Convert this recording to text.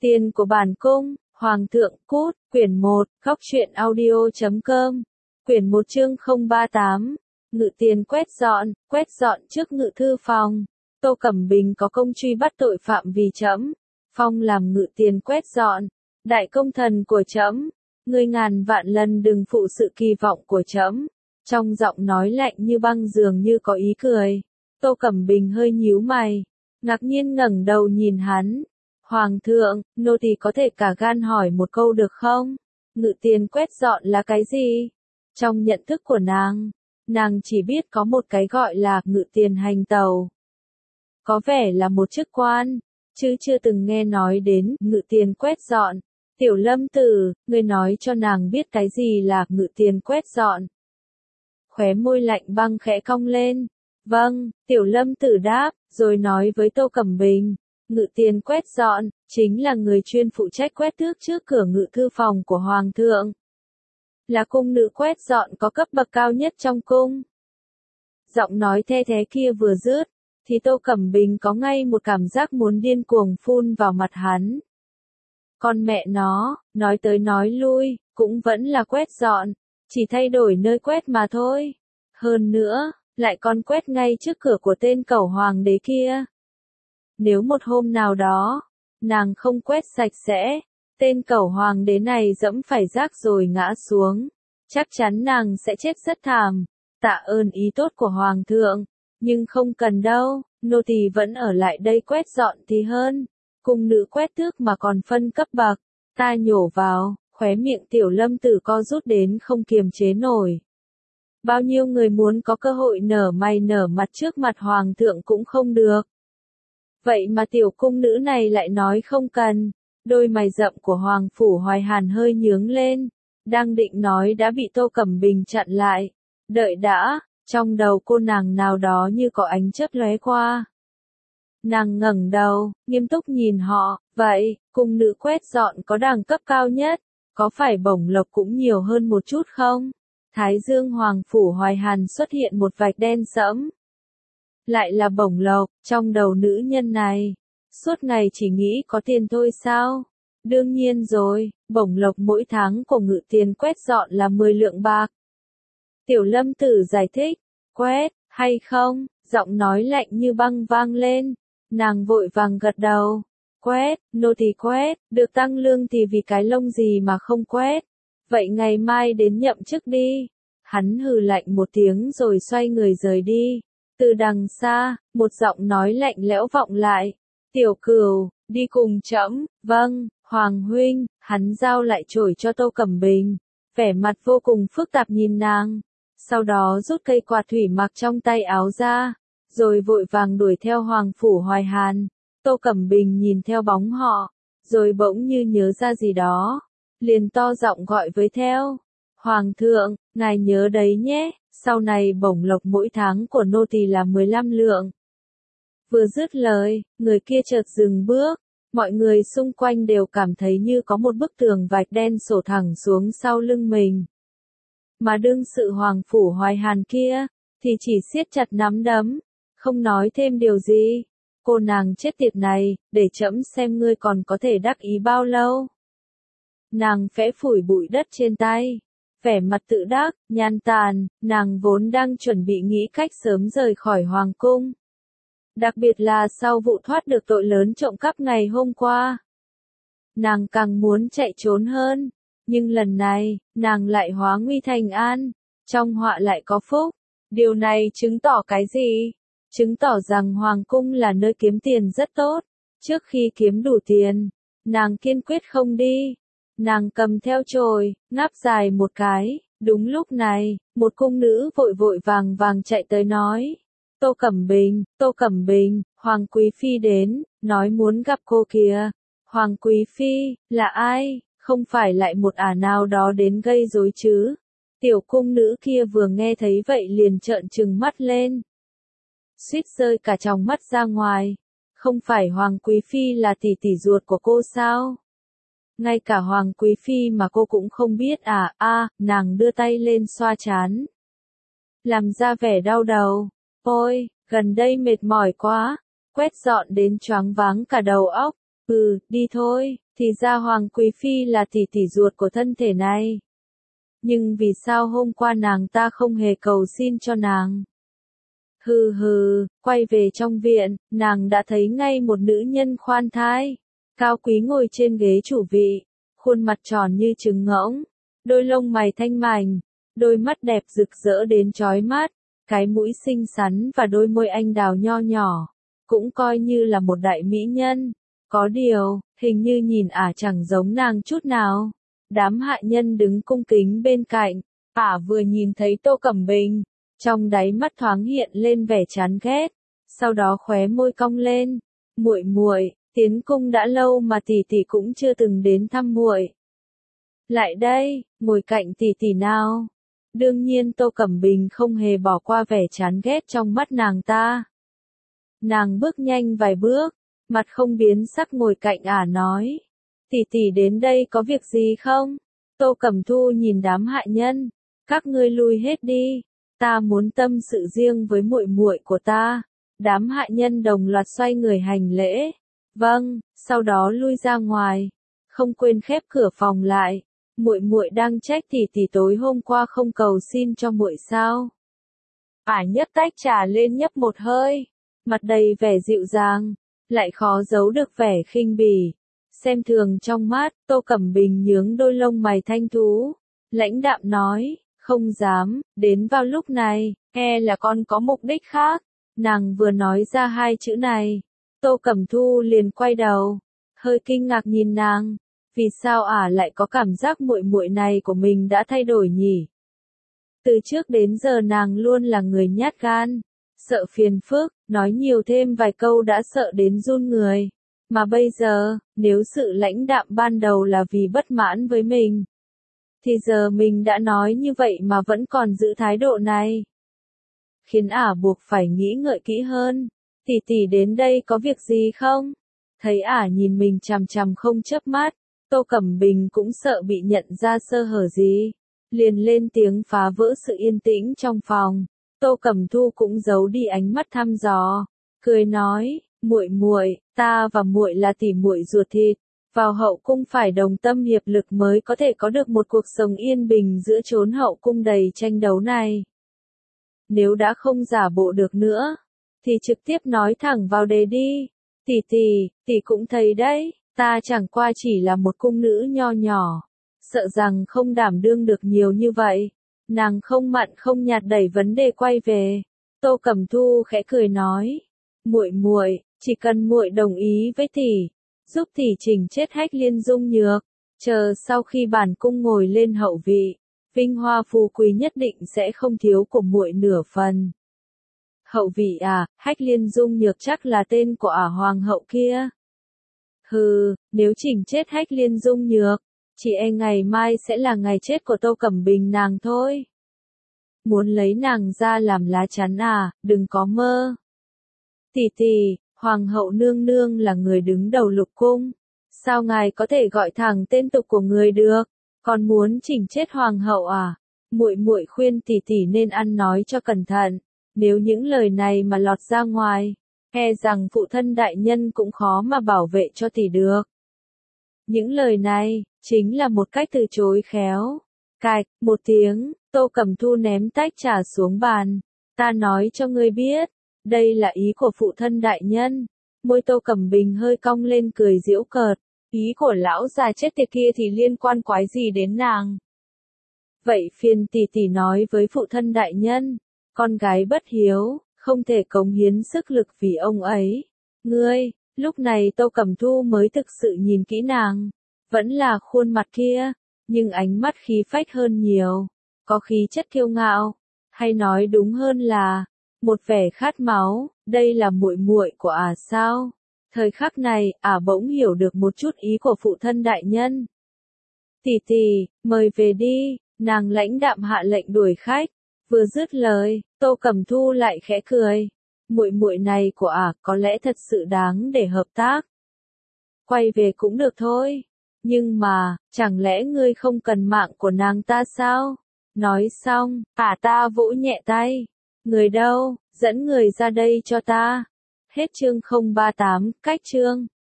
Tiền của bản cung, Hoàng thượng cút, quyển 1, Góc truyện audio.com, quyển 1 chương 038, Ngự tiền quét dọn trước ngự thư phòng. Tô Cẩm Bình có công truy bắt tội phạm vì trẫm phong làm ngự tiền quét dọn, đại công thần của trẫm, ngươi ngàn vạn lần đừng phụ sự kỳ vọng của trẫm. Trong giọng nói lạnh như băng dường như có ý cười. Tô Cẩm Bình hơi nhíu mày, ngạc nhiên ngẩng đầu nhìn hắn. Hoàng thượng, nô tỳ có thể cả gan hỏi một câu được không? Ngự tiền quét dọn là cái gì? Trong nhận thức của nàng chỉ biết có một cái gọi là ngự tiền hành tàu. Có vẻ là một chức quan, chứ chưa từng nghe nói đến ngự tiền quét dọn. Tiểu Lâm Tử, ngươi nói cho nàng biết cái gì là ngự tiền quét dọn. Khóe môi lạnh băng khẽ cong lên. Vâng, Tiểu Lâm Tử đáp, rồi nói với Tô Cẩm Bình. Ngự tiền quét dọn, chính là người chuyên phụ trách quét tước trước cửa ngự thư phòng của Hoàng thượng. Là cung nữ quét dọn có cấp bậc cao nhất trong cung. Giọng nói the thế kia vừa dứt, thì Tô Cẩm Bình có ngay một cảm giác muốn điên cuồng phun vào mặt hắn. Con mẹ nó, nói tới nói lui, cũng vẫn là quét dọn, chỉ thay đổi nơi quét mà thôi. Hơn nữa, lại còn quét ngay trước cửa của tên cẩu hoàng đế kia. Nếu một hôm nào đó, nàng không quét sạch sẽ, tên cẩu hoàng đế này dẫm phải rác rồi ngã xuống, chắc chắn nàng sẽ chết rất thảm. Tạ ơn ý tốt của hoàng thượng, nhưng không cần đâu, nô tỳ vẫn ở lại đây quét dọn thì hơn. Cung nữ quét tước mà còn phân cấp bậc, ta nhổ vào, khóe miệng Tiểu Lâm Tử co rút đến không kiềm chế nổi. Bao nhiêu người muốn có cơ hội nở mày nở mặt trước mặt hoàng thượng cũng không được. Vậy mà tiểu cung nữ này lại nói không cần. Đôi mày rậm của Hoàng Phủ Hoài Hàn hơi nhướng lên, đang định nói đã bị Tô Cẩm Bình chặn lại. Đợi đã, trong đầu cô nàng nào đó như có ánh chớp lóe qua. Nàng ngẩng đầu, nghiêm túc nhìn họ, vậy, cung nữ quét dọn có đẳng cấp cao nhất, có phải bổng lộc cũng nhiều hơn một chút không? Thái dương Hoàng Phủ Hoài Hàn xuất hiện một vạch đen sẫm. Lại là bổng lộc, trong đầu nữ nhân này. Suốt ngày chỉ nghĩ có tiền thôi sao? Đương nhiên rồi, bổng lộc mỗi tháng của ngự tiền quét dọn là 10 lượng bạc. Tiểu Lâm Tử giải thích, quét, hay không? Giọng nói lạnh như băng vang lên. Nàng vội vàng gật đầu. Quét, nô tỳ quét, được tăng lương thì vì cái lông gì mà không quét. Vậy ngày mai đến nhậm chức đi. Hắn hừ lạnh một tiếng rồi xoay người rời đi. Từ đằng xa, một giọng nói lạnh lẽo vọng lại. Tiểu Cửu, đi cùng trẫm. Vâng, Hoàng huynh. Hắn giao lại chổi cho Tô Cẩm Bình, vẻ mặt vô cùng phức tạp nhìn nàng. Sau đó rút cây quạt thủy mặc trong tay áo ra, rồi vội vàng đuổi theo Hoàng Phủ Hoài Hàn. Tô Cẩm Bình nhìn theo bóng họ, rồi bỗng như nhớ ra gì đó, liền to giọng gọi với theo. Hoàng thượng, ngài nhớ đấy nhé, sau này bổng lộc mỗi tháng của nô tỳ là 15 lượng. Vừa dứt lời, người kia chợt dừng bước, mọi người xung quanh đều cảm thấy như có một bức tường vạch đen sổ thẳng xuống sau lưng mình. Mà đương sự Hoàng Phủ Hoài Hàn kia, thì chỉ siết chặt nắm đấm, không nói thêm điều gì. Cô nàng chết tiệt này, để trẫm xem ngươi còn có thể đắc ý bao lâu. Nàng phẽ phủi bụi đất trên tay, vẻ mặt tự đắc, nhan tàn, nàng vốn đang chuẩn bị nghĩ cách sớm rời khỏi hoàng cung. Đặc biệt là sau vụ thoát được tội lớn trộm cắp ngày hôm qua. Nàng càng muốn chạy trốn hơn, nhưng lần này, nàng lại hóa nguy thành an, trong họa lại có phúc. Điều này chứng tỏ cái gì? Chứng tỏ rằng hoàng cung là nơi kiếm tiền rất tốt. Trước khi kiếm đủ tiền, nàng kiên quyết không đi. Nàng cầm theo chổi, ngáp dài một cái. Đúng lúc này, một cung nữ vội vội vàng vàng chạy tới nói. Tô Cẩm Bình, Hoàng Quý Phi đến, nói muốn gặp cô kìa. Hoàng Quý Phi, là ai? Không phải lại một ả nào đó đến gây rối chứ? Tiểu cung nữ kia vừa nghe thấy vậy liền trợn trừng mắt lên. Suýt rơi cả tròng mắt ra ngoài. Không phải Hoàng Quý Phi là tỷ tỷ ruột của cô sao? Ngay cả Hoàng Quý Phi mà cô cũng không biết à? Nàng đưa tay lên xoa trán, làm ra vẻ đau đầu. Ôi, gần đây mệt mỏi quá, quét dọn đến choáng váng cả đầu óc. Đi thôi, thì ra Hoàng Quý Phi là tỷ tỷ ruột của thân thể này. Nhưng vì sao hôm qua nàng ta không hề cầu xin cho nàng? Quay về trong viện, nàng đã thấy ngay một nữ nhân khoan thai, cao quý ngồi trên ghế chủ vị, khuôn mặt tròn như trứng ngỗng, đôi lông mày thanh mảnh, đôi mắt đẹp rực rỡ đến chói mắt, cái mũi xinh xắn và đôi môi anh đào nho nhỏ, cũng coi như là một đại mỹ nhân. Có điều, hình như nhìn chẳng giống nàng chút nào. Đám hạ nhân đứng cung kính bên cạnh, vừa nhìn thấy Tô Cẩm Bình, trong đáy mắt thoáng hiện lên vẻ chán ghét, sau đó khóe môi cong lên, "Muội muội, tiến cung đã lâu mà tỷ tỷ cũng chưa từng đến thăm muội. Lại đây, ngồi cạnh tỷ tỷ nào." Đương nhiên Tô Cẩm Bình không hề bỏ qua vẻ chán ghét trong mắt nàng ta. Nàng bước nhanh vài bước, mặt không biến sắc ngồi cạnh nói, "Tỷ tỷ đến đây có việc gì không?" Tô Cẩm Thu nhìn đám hạ nhân, "Các ngươi lui hết đi, ta muốn tâm sự riêng với muội muội của ta." Đám hạ nhân đồng loạt xoay người hành lễ, "Vâng", sau đó lui ra ngoài, không quên khép cửa phòng lại. "Muội muội đang trách tỷ tỷ tối hôm qua không cầu xin cho muội sao?" Nhấc tách trà lên nhấp một hơi, mặt đầy vẻ dịu dàng, lại khó giấu được vẻ khinh bỉ, xem thường trong mắt. Tô Cẩm Bình nhướng đôi lông mày thanh tú, lãnh đạm nói, "Không dám, đến vào lúc này, e là con có mục đích khác." Nàng vừa nói ra hai chữ này, Tô Cẩm Thu liền quay đầu, hơi kinh ngạc nhìn nàng, vì sao lại có cảm giác muội muội này của mình đã thay đổi nhỉ? Từ trước đến giờ nàng luôn là người nhát gan, sợ phiền phức, nói nhiều thêm vài câu đã sợ đến run người. Mà bây giờ, nếu sự lãnh đạm ban đầu là vì bất mãn với mình, thì giờ mình đã nói như vậy mà vẫn còn giữ thái độ này, khiến buộc phải nghĩ ngợi kỹ hơn. "Tỷ tỷ đến đây có việc gì không?" Thấy nhìn mình chằm chằm không chớp mắt, Tô Cẩm Bình cũng sợ bị nhận ra sơ hở gì, liền lên tiếng phá vỡ sự yên tĩnh trong phòng. Tô Cẩm Thu cũng giấu đi ánh mắt thăm dò, cười nói, "Muội muội, ta và muội là tỷ muội ruột thịt, vào hậu cung phải đồng tâm hiệp lực mới có thể có được một cuộc sống yên bình giữa chốn hậu cung đầy tranh đấu này. Nếu đã không giả bộ được nữa, thì trực tiếp nói thẳng vào đề đi. Tỷ cũng thấy đấy, ta chẳng qua chỉ là một cung nữ nho nhỏ, sợ rằng không đảm đương được nhiều như vậy." Nàng không mặn không nhạt đẩy vấn đề quay về. Tô Cẩm Thu khẽ cười nói, "Muội muội, chỉ cần muội đồng ý với tỷ, giúp tỷ chỉnh chết Hách Liên Dung Nhược, chờ sau khi bản cung ngồi lên hậu vị, vinh hoa phú quý nhất định sẽ không thiếu của muội nửa phần." Hậu vị Hách Liên Dung Nhược chắc là tên của hoàng hậu kia. Nếu chỉnh chết Hách Liên Dung Nhược, chỉ e ngày mai sẽ là ngày chết của Tô Cẩm Bình nàng thôi. Muốn lấy nàng ra làm lá chắn đừng có mơ. Tỷ, hoàng hậu nương nương là người đứng đầu lục cung, sao ngài có thể gọi thẳng tên tục của người được, còn muốn chỉnh chết hoàng hậu Muội muội khuyên tỷ nên ăn nói cho cẩn thận, nếu những lời này mà lọt ra ngoài, e rằng phụ thân đại nhân cũng khó mà bảo vệ cho tỷ được. Những lời này, chính là một cách từ chối khéo. Cạch, một tiếng, Tô Cẩm Thu ném tách trà xuống bàn. "Ta nói cho ngươi biết, đây là ý của phụ thân đại nhân." Môi Tô Cẩm Bình hơi cong lên cười giễu cợt. "Ý của lão già chết tiệt kia thì liên quan quái gì đến nàng? Vậy phiền tỷ nói với phụ thân đại nhân, con gái bất hiếu, không thể cống hiến sức lực vì ông ấy." "Ngươi." Lúc này Tô Cẩm Thu mới thực sự nhìn kỹ nàng, vẫn là khuôn mặt kia, nhưng ánh mắt khí phách hơn nhiều, có khí chất kiêu ngạo, hay nói đúng hơn là một vẻ khát máu. Đây là muội muội của sao? Thời khắc này, bỗng hiểu được một chút ý của phụ thân đại nhân. "Tỷ, mời về đi." Nàng lãnh đạm hạ lệnh đuổi khách. Vừa dứt lời, Tô Cẩm Thu lại khẽ cười. Muội muội này của có lẽ thật sự đáng để hợp tác. Quay về cũng được thôi. Nhưng mà, chẳng lẽ ngươi không cần mạng của nàng ta sao? Nói xong, ta vỗ nhẹ tay. "Người đâu, dẫn người ra đây cho ta." Hết chương 038, cách chương.